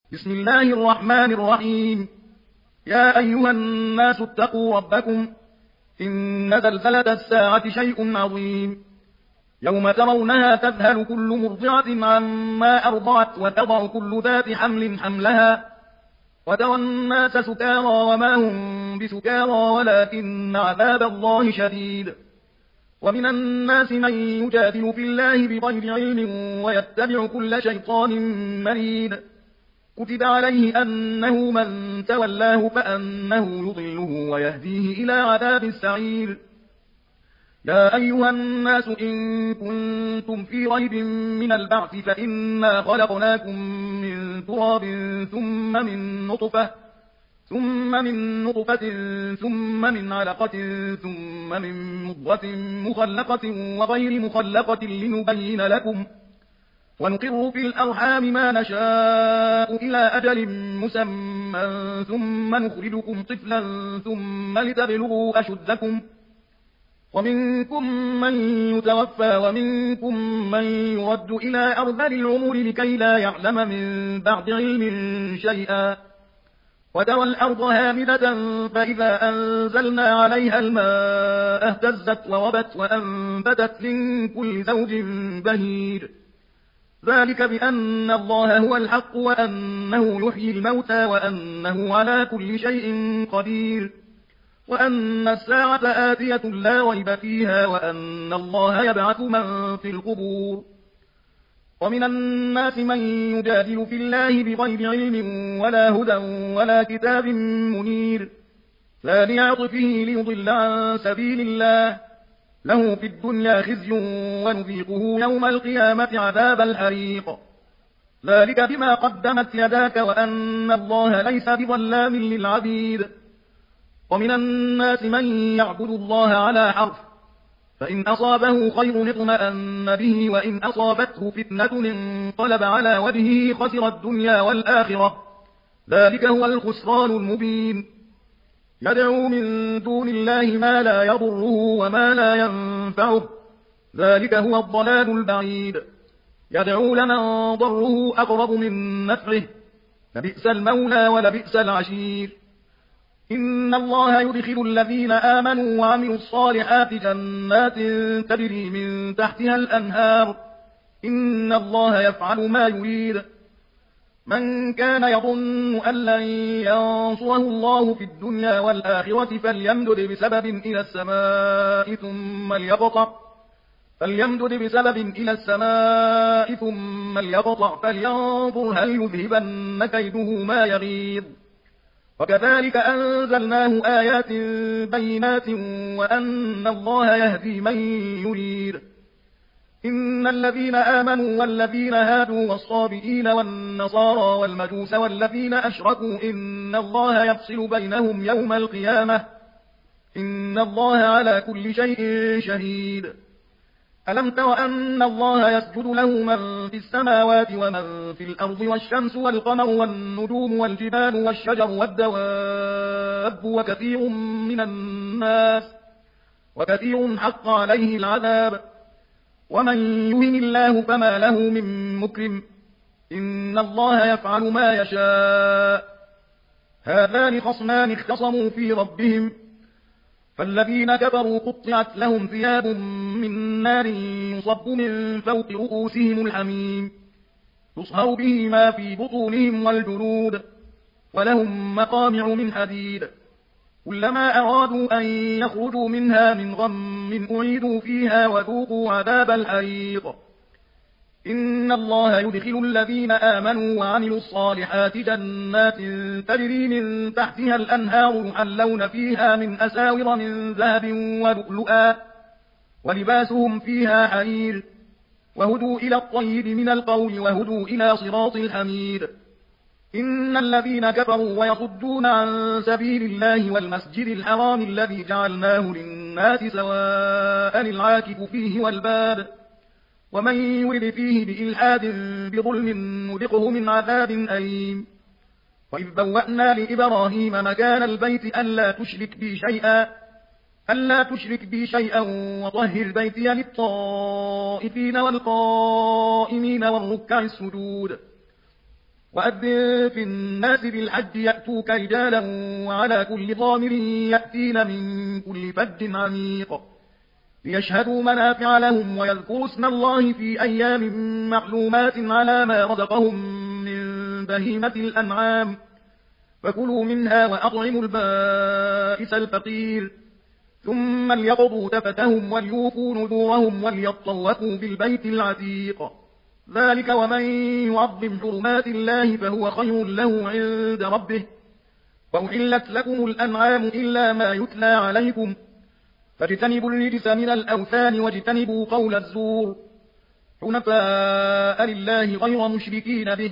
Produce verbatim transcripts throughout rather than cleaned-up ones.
بسم الله الرحمن الرحيم. يا أيها الناس اتقوا ربكم، إن زلزلة الساعة شيء عظيم. يوم ترونها تذهل كل مرضعة عما أرضعت وتضع كل ذات حمل حملها، وترى الناس سكارى وما هم بسكارى ولكن عذاب الله شديد. ومن الناس من يجادل في الله بغير علم ويتبع كل شيطان مريد. كتب عليه أنه من تولاه فأنه يضله ويهديه إلى عذاب السعير. يا أيها الناس إن كنتم في ريب من البعث فإنا خلقناكم من تراب ثم من نطفة ثم من نطفة ثم من علقة ثم من مضغة مخلقة وغير مخلقة لنبين لكم، ونقر في الأرحام ما نشاء إلى أجل مسمى ثم نخرجكم طفلا ثم لتبلغوا أشدكم، ومنكم من يتوفى ومنكم من يرد إلى أرذل العمر لكي لا يعلم من بعد علم شيئا. وترى الأرض هامدة فإذا أنزلنا عليها الماء اهتزت وربت وأنبتت من كل زوج بهيج. ذلك بأن الله هو الحق وأنه يحيي الموتى وأنه على كل شيء قدير، وأن الساعة آتية لا ريب فيها، وأن الله يبعث من في القبور. ومن الناس من يجادل في الله بغير علم ولا هدى ولا كتاب منير، ثاني عطفه ليضل عن سبيل الله، له في الدنيا خزي ونذيقه يوم القيامة عذاب الحريق. ذلك بما قدمت يداك وأن الله ليس بظلام للعبيد. ومن الناس من يعبد الله على حرف، فإن أصابه خير اطمأن به وإن أصابته فتنة انقلب على وجهه خسر الدنيا والآخرة، ذلك هو الخسران المبين. يدعو من دون الله ما لا يضره وما لا ينفعه، ذلك هو الضلال البعيد. يدعو لمن ضره أقرب من نفعه، لبئس المولى ولبئس العشير. إن الله يدخل الذين آمنوا وعملوا الصالحات جنات تجري من تحتها الأنهار، إن الله يفعل ما يريد. من كان يظن أن لن ينصره الله في الدنيا والآخرة فليمدد بسبب إلى السماء ثم ليقطع فليمدد بسبب إلى السماء ثم ليقطع فلينظر هل يذهبن كيده ما يغيظ. وكذلك أنزلناه آيات بينات وأن الله يهدي من يريد. إن الذين آمنوا والذين هادوا والصابئين والنصارى والمجوس والذين أشركوا إن الله يفصل بينهم يوم القيامة، إن الله على كل شيء شهيد. ألم تر أن الله يسجد له من في السماوات ومن في الأرض والشمس والقمر والنجوم والجبال والشجر والدواب وكثير من الناس وكثير حق عليه العذاب، ومن يهن الله فما له من مكرم، إن الله يفعل ما يشاء. هذان خصمان اختصموا في ربهم، فالذين كفروا قطعت لهم ثياب من نار يصب من فوق رؤوسهم الحميم، يصهر به ما في بطونهم والجلود، ولهم مقامع من حديد. كلما أرادوا أن يخرجوا منها من غم أعيدوا فيها وذوقوا عذاب الحريق. إن الله يدخل الذين آمنوا وعملوا الصالحات جنات تجري من تحتها الأنهار يحلون فيها من أساور من ذهب ولؤلؤا ولباسهم فيها حرير، وهدوا إلى الطيب من القول وهدوا إلى صراط الحميد. إن الذين كفروا ويصدون عن سبيل الله والمسجد الحرام الذي جعلناه للناس سواء العاكف فيه والباد، ومن يرد فيه بإلحاد بظلم نذقه من عذاب أليم. وإذ بوأنا لإبراهيم مكان البيت ألا تشرك بي شيئا ألا تشرك بي شيئا وطهر بيتي للطائفين والقائمين والركع السجود. وأذن في الناس بالحج يأتوك رجالا وعلى كل ضامر يأتين من كل فج عميق ليشهدوا منافع لهم ويذكروا اسم الله في أيام معلومات على ما رزقهم من بهيمة الأنعام فكلوا منها وأطعموا البائس الفقير ثم ليقضوا تفتهم وليوفوا نذورهم وليطوفوا بالبيت العتيق ذلك ومن يعظم حرمات الله فهو خير له عند ربه وأحلت لكم الأنعام إلا ما يتلى عليكم فاجتنبوا الرجس من الأوثان واجتنبوا قول الزور حنفاء لله غير مشركين به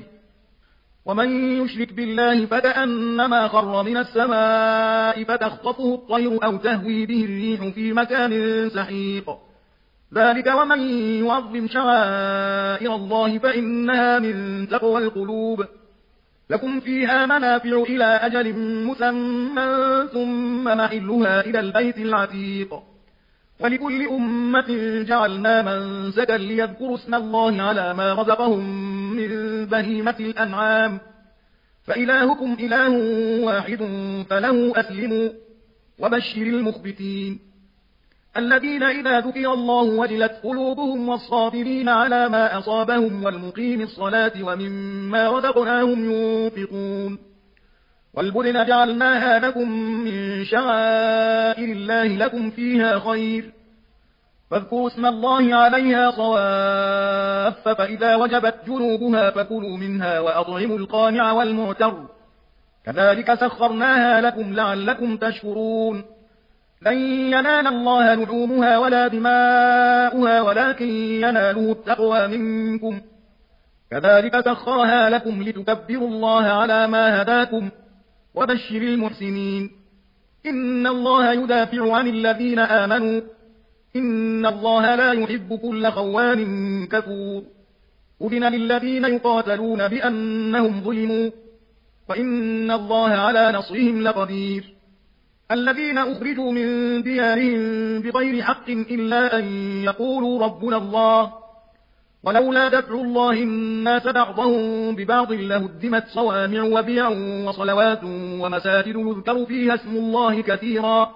ومن يشرك بالله فكأنما خر من السماء فتخطفه الطير أو تهوي به الريح في مكان سحيق ذلك ومن يعظم شعائر الله فإنها من تقوى القلوب لكم فيها منافع إلى أجل مسمى ثم محلها إلى البيت العتيق ولكل أمة جعلنا منسكا ليذكروا اسم الله على ما رزقهم من بهيمة الأنعام فإلهكم إله واحد فله أسلموا وبشر المخبتين الذين إذا ذكر الله وجلت قلوبهم والصابرين على ما أصابهم والمقيم الصلاة ومما رزقناهم ينفقون والبدن جعلناها لكم من شعائر الله لكم فيها خير فاذكروا اسم الله عليها صواف فإذا وجبت جنوبها فكلوا منها وأطعموا القانع والمعتر كذلك سخرناها لكم لعلكم تشكرون لن ينال الله لحومها ولا دماؤها ولكن يناله التقوى منكم كذلك سخرها لكم لتكبروا الله على ما هداكم وبشر المحسنين إن الله يدافع عن الذين آمنوا إن الله لا يحب كل خوان كفور أذن للذين يقاتلون بأنهم ظلموا وإن الله على نصرهم لقدير الذين أخرجوا من ديارهم بغير حق إلا أن يقولوا ربنا الله ولولا دفع الله الناس بعضهم ببعض لهدمت صوامع وبيع وصلوات ومساجد يذكر فيها اسم الله كثيرا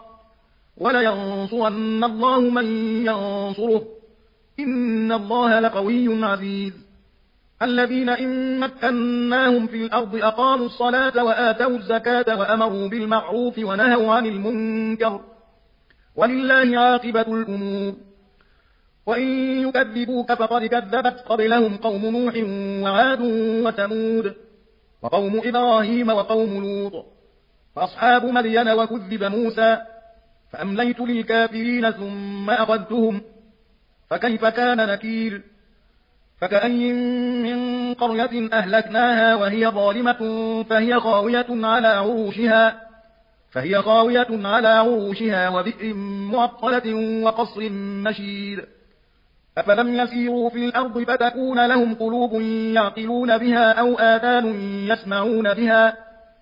ولينصرن الله من ينصره إن الله لقوي عزيز الذين إن مكناهم في الأرض أقاموا الصلاة وآتوا الزكاة وأمروا بالمعروف ونهوا عن المنكر ولله عاقبة الأمور وإن يكذبوك فقد كذبت قبلهم قوم نوح وعاد وثمود وقوم إبراهيم وقوم لوط وأصحاب مدين وكذب موسى فأمليت للكافرين ثم أخذتهم فكيف كان نكير فكأي من قرية أهلكناها وهي ظالمة فهي خاوية على عروشها فهي خاوية على عروشها وبئر معطلة وقصر مشيد أفلم يسيروا في الأرض فتكون لهم قلوب يعقلون بها أو آذان يسمعون بها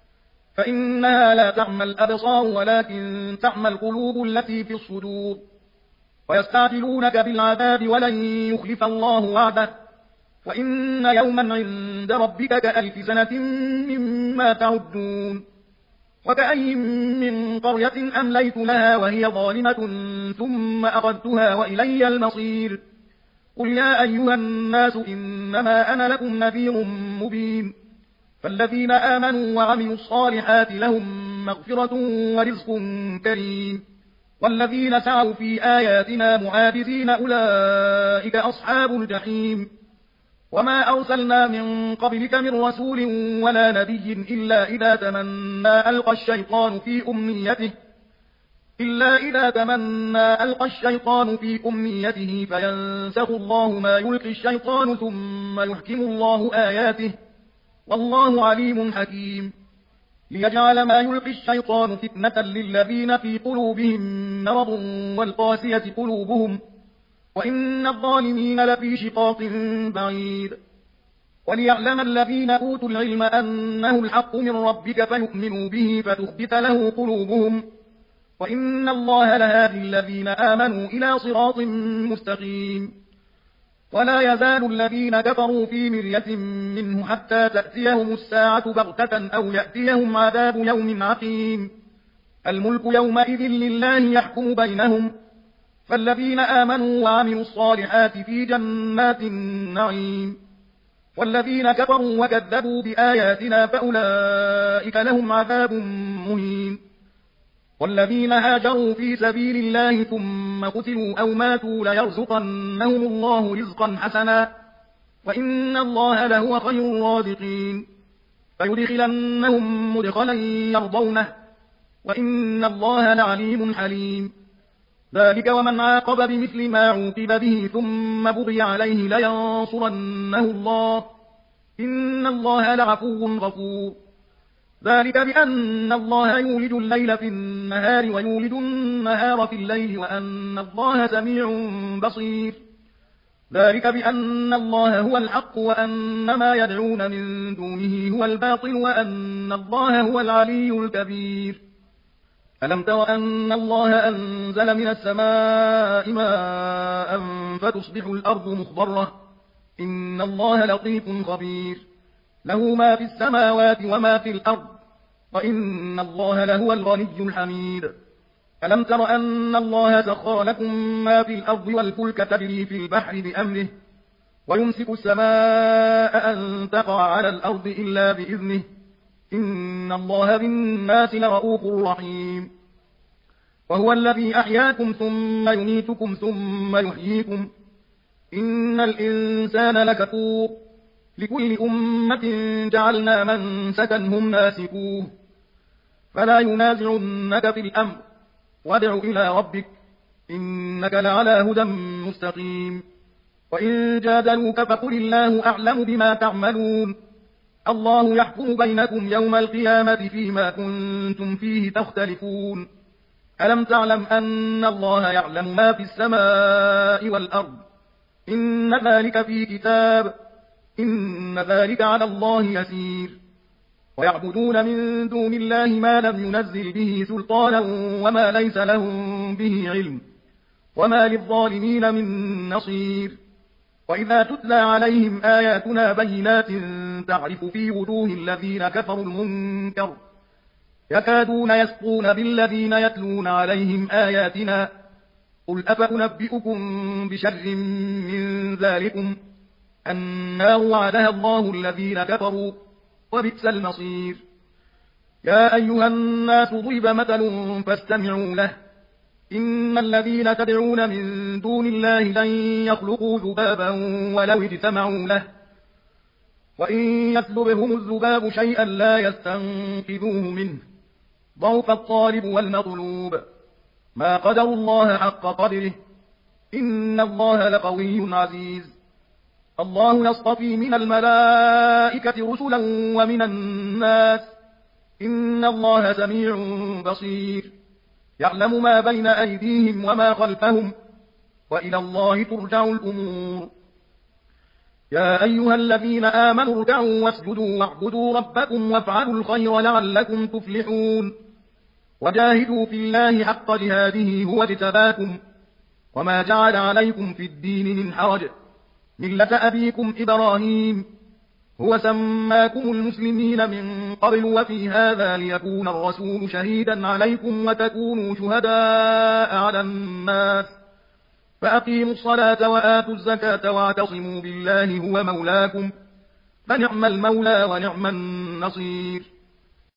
فإنها لا تعمى الأبصار ولكن تعمى القلوب التي في الصدور ويستعجلونك بالعذاب ولن يخلف الله وعده وإن يوما عند ربك كألف سنة مما تعدون وكأي من قرية أمليت لها وهي ظالمة ثم أخذتها وإلي المصير قل يا أيها الناس إنما أنا لكم نذير مبين فالذين آمنوا وعملوا الصالحات لهم مغفرة ورزق كريم والذين سعوا في آياتنا معاجزين أولئك أصحاب الجحيم وما أرسلنا من قبلك من رسول ولا نبي إلا إذا تمنى ألقى الشيطان في أمنيته إلا إذا تمنى ألقى الشيطان في أمنيته فينسخ الله ما يلقي الشيطان ثم يحكم الله آياته والله عليم حكيم ليجعل ما يلقي الشيطان فتنة للذين في قلوبهم مرض والقاسية قلوبهم وإن الظالمين لفي شقاق بعيد وليعلم الذين أوتوا العلم أنه الحق من ربك فيؤمنوا به فتخبت له قلوبهم وإن الله لهادي الذين آمنوا إلى صراط مستقيم ولا يزال الذين كفروا في مرية منه حتى تأتيهم الساعة بغتة أو يأتيهم عذاب يوم عقيم. الملك يومئذ لله يحكم بينهم، فالذين آمنوا وعملوا الصالحات في جنات النعيم، والذين كفروا وكذبوا بآياتنا فأولئك لهم عذاب مهين. والذين هاجروا في سبيل الله ثم قتلوا أو ماتوا ليرزقنهم الله رزقا حسنا وإن الله لهو خير الرازقين. فيدخلنهم مدخلا يرضونه وإن الله لعليم حليم. ذلك ومن عاقب بمثل ما عوقب به ثم بغي عليه لينصرنه الله إن الله لعفو غفور. ذلك بأن الله يولج الليل في النهار ويولج النهار في الليل وأن الله سميع بصير. ذلك بأن الله هو الحق وأن ما يدعون من دونه هو الباطل وأن الله هو العلي الكبير. ألم تر أن الله أنزل من السماء ماء فتصبح الأرض مخضرة إن الله لطيف خبير. له ما في السماوات وما في الأرض وإن الله لهو الغني الحميد. ألم تر أن الله سخر لكم ما في الأرض والفلك تجري في البحر بأمره ويمسك السماء أن تقع على الأرض إلا بإذنه إن الله بالناس لرؤوف رحيم. وهو الذي أحياكم ثم يميتكم ثم يحييكم إن الإنسان لكفور. لكل أمة جعلنا منسكا هم ناسكوه فلا ينازعنك في الأمر وادع إلى ربك إنك لعلى هدى مستقيم. وإن جادلوك فقل الله أعلم بما تعملون الله يحكم بينكم يوم القيامة فيما كنتم فيه تختلفون. ألم تعلم أن الله يعلم ما في السماء والأرض إن ذلك في كتاب إن ذلك على الله يسير. ويعبدون من دون الله ما لم ينزل به سلطانا وما ليس لهم به علم وما للظالمين من نصير. وإذا تتلى عليهم آياتنا بينات تعرف في وجوه الذين كفروا المنكر يكادون يسقون بالذين يتلون عليهم آياتنا قل أفأنبئكم بشر من ذلكم النار وعدها الله الذين كفروا وبئس المصير. يا أيها الناس ضرب مثل فاستمعوا له إن الذين تدعون من دون الله لن يخلقوا ذبابا ولو اجتمعوا له وإن يسلبهم الذباب شيئا لا يستنقذوه منه ضعف الطالب والمطلوب. ما قدروا الله حق قدره إن الله لقوي عزيز. الله يصطفي من الملائكة رسلا ومن الناس إن الله سميع بصير. يعلم ما بين أيديهم وما خلفهم وإلى الله ترجع الأمور. يا أيها الذين آمنوا اركعوا واسجدوا واعبدوا ربكم وافعلوا الخير لعلكم تفلحون. وجاهدوا في الله حق جهاده هو اجتباكم وما جعل عليكم في الدين من حرج ملة أبيكم إبراهيم هو سماكم المسلمين من قبل وفي هذا ليكون الرسول شهيدا عليكم وتكونوا شهداء على الناس فأقيموا الصلاة وآتوا الزكاة واعتصموا بالله هو مولاكم فنعم المولى ونعم النصير.